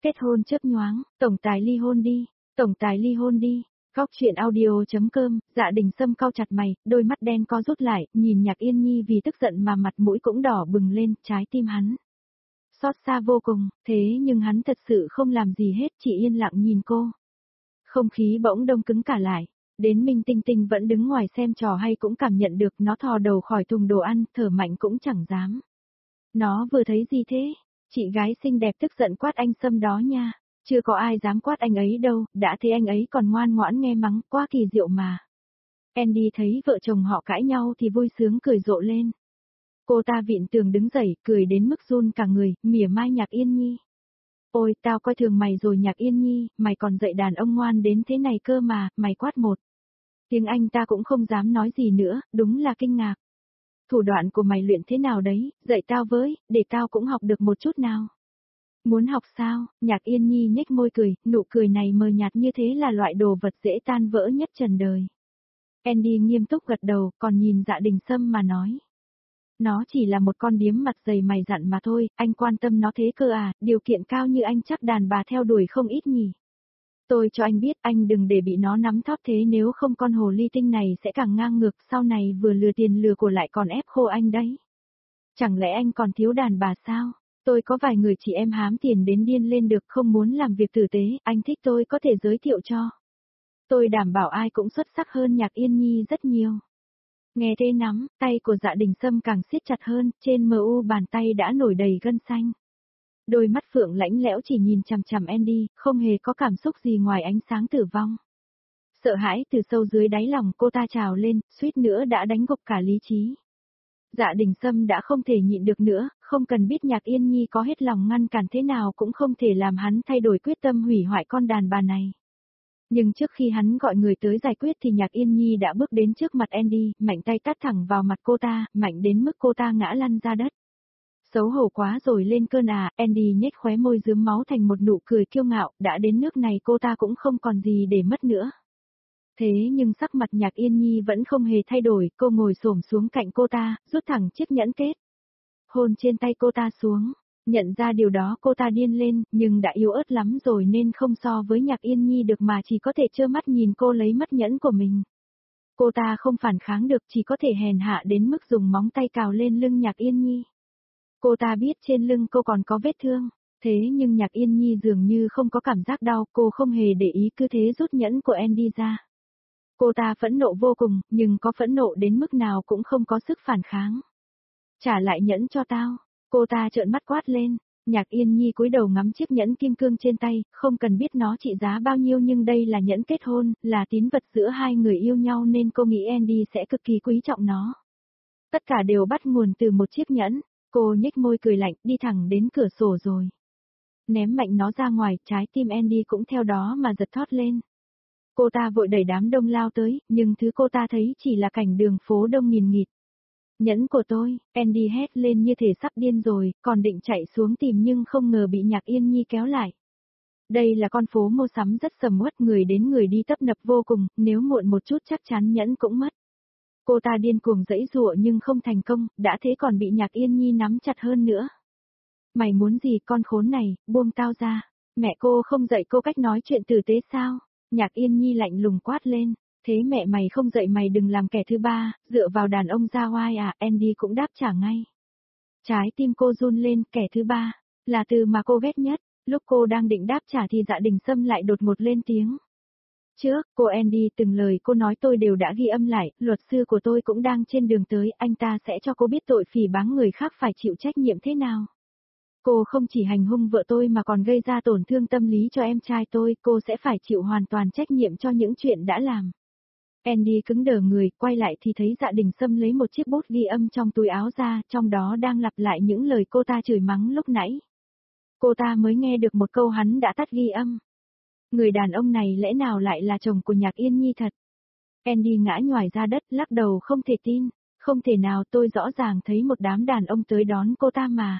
Kết hôn chớp nhoáng, tổng tài ly hôn đi, tổng tài ly hôn đi. Góc chuyện audio.com, Dạ Đình Sâm cau chặt mày, đôi mắt đen co rút lại, nhìn Nhạc Yên Nhi vì tức giận mà mặt mũi cũng đỏ bừng lên, trái tim hắn xót xa vô cùng, thế nhưng hắn thật sự không làm gì hết, chỉ yên lặng nhìn cô. Không khí bỗng đông cứng cả lại, đến Minh Tinh Tinh vẫn đứng ngoài xem trò hay cũng cảm nhận được, nó thò đầu khỏi thùng đồ ăn, thở mạnh cũng chẳng dám. Nó vừa thấy gì thế? Chị gái xinh đẹp tức giận quát anh Sâm đó nha. Chưa có ai dám quát anh ấy đâu, đã thấy anh ấy còn ngoan ngoãn nghe mắng, quá kỳ diệu mà. Andy thấy vợ chồng họ cãi nhau thì vui sướng cười rộ lên. Cô ta vịn tường đứng dậy, cười đến mức run cả người, mỉa mai Nhạc Yên Nhi. Ôi, tao coi thường mày rồi Nhạc Yên Nhi, mày còn dạy đàn ông ngoan đến thế này cơ mà, mày quát một. Tiếng Anh ta cũng không dám nói gì nữa, đúng là kinh ngạc. Thủ đoạn của mày luyện thế nào đấy, dạy tao với, để tao cũng học được một chút nào. Muốn học sao? Nhạc Yên Nhi nhếch môi cười, nụ cười này mờ nhạt như thế là loại đồ vật dễ tan vỡ nhất trần đời. Andy nghiêm túc gật đầu, còn nhìn Dạ Đình Sâm mà nói. Nó chỉ là một con điếm mặt dày mày dặn mà thôi, anh quan tâm nó thế cơ à, điều kiện cao như anh chắc đàn bà theo đuổi không ít nhỉ. Tôi cho anh biết anh đừng để bị nó nắm thóp thế, nếu không con hồ ly tinh này sẽ càng ngang ngược, sau này vừa lừa tiền lừa của lại còn ép khô anh đấy. Chẳng lẽ anh còn thiếu đàn bà sao? Tôi có vài người chị em hám tiền đến điên lên được, không muốn làm việc tử tế, anh thích tôi có thể giới thiệu cho. Tôi đảm bảo ai cũng xuất sắc hơn Nhạc Yên Nhi rất nhiều. Nghe thế nắm, tay của Dạ Đình Sâm càng siết chặt hơn, trên mu bàn tay đã nổi đầy gân xanh. Đôi mắt phượng lãnh lẽo chỉ nhìn chằm chằm Andy, không hề có cảm xúc gì ngoài ánh sáng tử vong. Sợ hãi từ sâu dưới đáy lòng cô ta trào lên, suýt nữa đã đánh gục cả lý trí. Dạ Đình Sâm đã không thể nhịn được nữa, không cần biết Nhạc Yên Nhi có hết lòng ngăn cản thế nào cũng không thể làm hắn thay đổi quyết tâm hủy hoại con đàn bà này. Nhưng trước khi hắn gọi người tới giải quyết thì Nhạc Yên Nhi đã bước đến trước mặt Andy, mạnh tay tát thẳng vào mặt cô ta, mạnh đến mức cô ta ngã lăn ra đất. Xấu hổ quá rồi lên cơn à, Andy nhếch khóe môi rướm máu thành một nụ cười kiêu ngạo, đã đến nước này cô ta cũng không còn gì để mất nữa. Thế nhưng sắc mặt Nhạc Yên Nhi vẫn không hề thay đổi, cô ngồi xổm xuống cạnh cô ta, rút thẳng chiếc nhẫn kết. Hôn trên tay cô ta xuống, nhận ra điều đó cô ta điên lên, nhưng đã yếu ớt lắm rồi nên không so với Nhạc Yên Nhi được mà chỉ có thể trơ mắt nhìn cô lấy mất nhẫn của mình. Cô ta không phản kháng được, chỉ có thể hèn hạ đến mức dùng móng tay cào lên lưng Nhạc Yên Nhi. Cô ta biết trên lưng cô còn có vết thương, thế nhưng Nhạc Yên Nhi dường như không có cảm giác đau, cô không hề để ý, cứ thế rút nhẫn của Andy ra. Cô ta phẫn nộ vô cùng, nhưng có phẫn nộ đến mức nào cũng không có sức phản kháng. Trả lại nhẫn cho tao, cô ta trợn mắt quát lên. Nhạc Yên Nhi cúi đầu ngắm chiếc nhẫn kim cương trên tay, không cần biết nó trị giá bao nhiêu nhưng đây là nhẫn kết hôn, là tín vật giữa hai người yêu nhau nên cô nghĩ Andy sẽ cực kỳ quý trọng nó. Tất cả đều bắt nguồn từ một chiếc nhẫn, cô nhếch môi cười lạnh, đi thẳng đến cửa sổ rồi. Ném mạnh nó ra ngoài, trái tim Andy cũng theo đó mà giật thót lên. Cô ta vội đẩy đám đông lao tới, nhưng thứ cô ta thấy chỉ là cảnh đường phố đông nghìn nghịt. Nhẫn của tôi, Andy hét lên như thể sắp điên rồi, còn định chạy xuống tìm nhưng không ngờ bị Nhạc Yên Nhi kéo lại. Đây là con phố mua sắm rất sầm uất, người đến người đi tấp nập vô cùng, nếu muộn một chút chắc chắn nhẫn cũng mất. Cô ta điên cuồng giãy giụa nhưng không thành công, đã thế còn bị Nhạc Yên Nhi nắm chặt hơn nữa. Mày muốn gì con khốn này, buông tao ra. Mẹ cô không dạy cô cách nói chuyện tử tế sao? Nhạc Yên Nhi lạnh lùng quát lên. Thế mẹ mày không dạy mày đừng làm kẻ thứ ba, dựa vào đàn ông ra oai à? Andy cũng đáp trả ngay. Trái tim cô run lên, kẻ thứ ba, là từ mà cô ghét nhất. Lúc cô đang định đáp trả thì Dạ Đình Sâm lại đột ngột lên tiếng. Trước, cô Andy, từng lời cô nói tôi đều đã ghi âm lại, luật sư của tôi cũng đang trên đường tới, anh ta sẽ cho cô biết tội phỉ báng người khác phải chịu trách nhiệm thế nào. Cô không chỉ hành hung vợ tôi mà còn gây ra tổn thương tâm lý cho em trai tôi, cô sẽ phải chịu hoàn toàn trách nhiệm cho những chuyện đã làm. Andy cứng đờ người, quay lại thì thấy Dạ Đình Sâm lấy một chiếc bút ghi âm trong túi áo ra, trong đó đang lặp lại những lời cô ta chửi mắng lúc nãy. Cô ta mới nghe được một câu hắn đã tắt ghi âm. Người đàn ông này lẽ nào lại là chồng của Nhạc Yên Nhi thật? Andy ngã nhoài ra đất, lắc đầu không thể tin. Không thể nào, tôi rõ ràng thấy một đám đàn ông tới đón cô ta mà.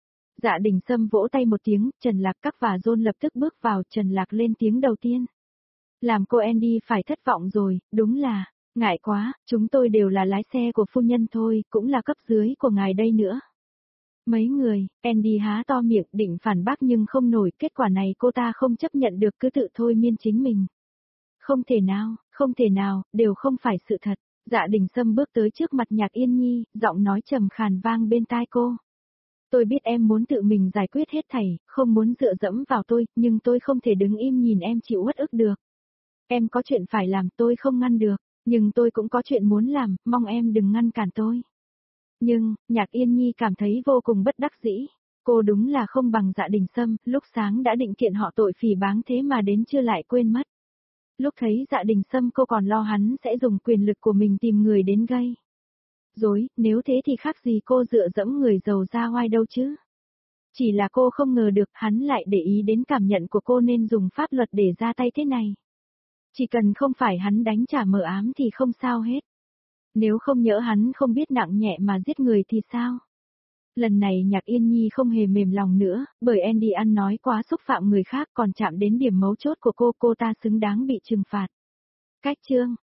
Dạ Đình Sâm vỗ tay một tiếng, Trần Lạc Các và John lập tức bước vào, Trần Lạc lên tiếng đầu tiên. Làm cô Andy phải thất vọng rồi, đúng là, ngại quá, chúng tôi đều là lái xe của phu nhân thôi, cũng là cấp dưới của ngài đây nữa. Mấy người, Andy há to miệng định phản bác nhưng không nổi, kết quả này cô ta không chấp nhận được cứ tự thôi miên chính mình. Không thể nào, đều không phải sự thật. Dạ Đình Sâm bước tới trước mặt Nhạc Yên Nhi, giọng nói trầm khàn vang bên tai cô. Tôi biết em muốn tự mình giải quyết hết thảy, không muốn dựa dẫm vào tôi, nhưng tôi không thể đứng im nhìn em chịu uất ức được. Em có chuyện phải làm tôi không ngăn được, nhưng tôi cũng có chuyện muốn làm, mong em đừng ngăn cản tôi. Nhưng, Nhạc Yên Nhi cảm thấy vô cùng bất đắc dĩ. Cô đúng là không bằng Dạ Đình Sâm, lúc sáng đã định kiện họ tội phỉ báng thế mà đến trưa lại quên mất. Lúc thấy Dạ Đình Sâm cô còn lo hắn sẽ dùng quyền lực của mình tìm người đến gây rối, nếu thế thì khác gì cô dựa dẫm người giàu ra oai đâu chứ. Chỉ là cô không ngờ được hắn lại để ý đến cảm nhận của cô nên dùng pháp luật để ra tay thế này. Chỉ cần không phải hắn đánh trả mờ ám thì không sao hết. Nếu không nhỡ hắn không biết nặng nhẹ mà giết người thì sao? Lần này Nhạc Yên Nhi không hề mềm lòng nữa, bởi Andy ăn nói quá xúc phạm người khác còn chạm đến điểm mấu chốt của cô ta xứng đáng bị trừng phạt. Cách chương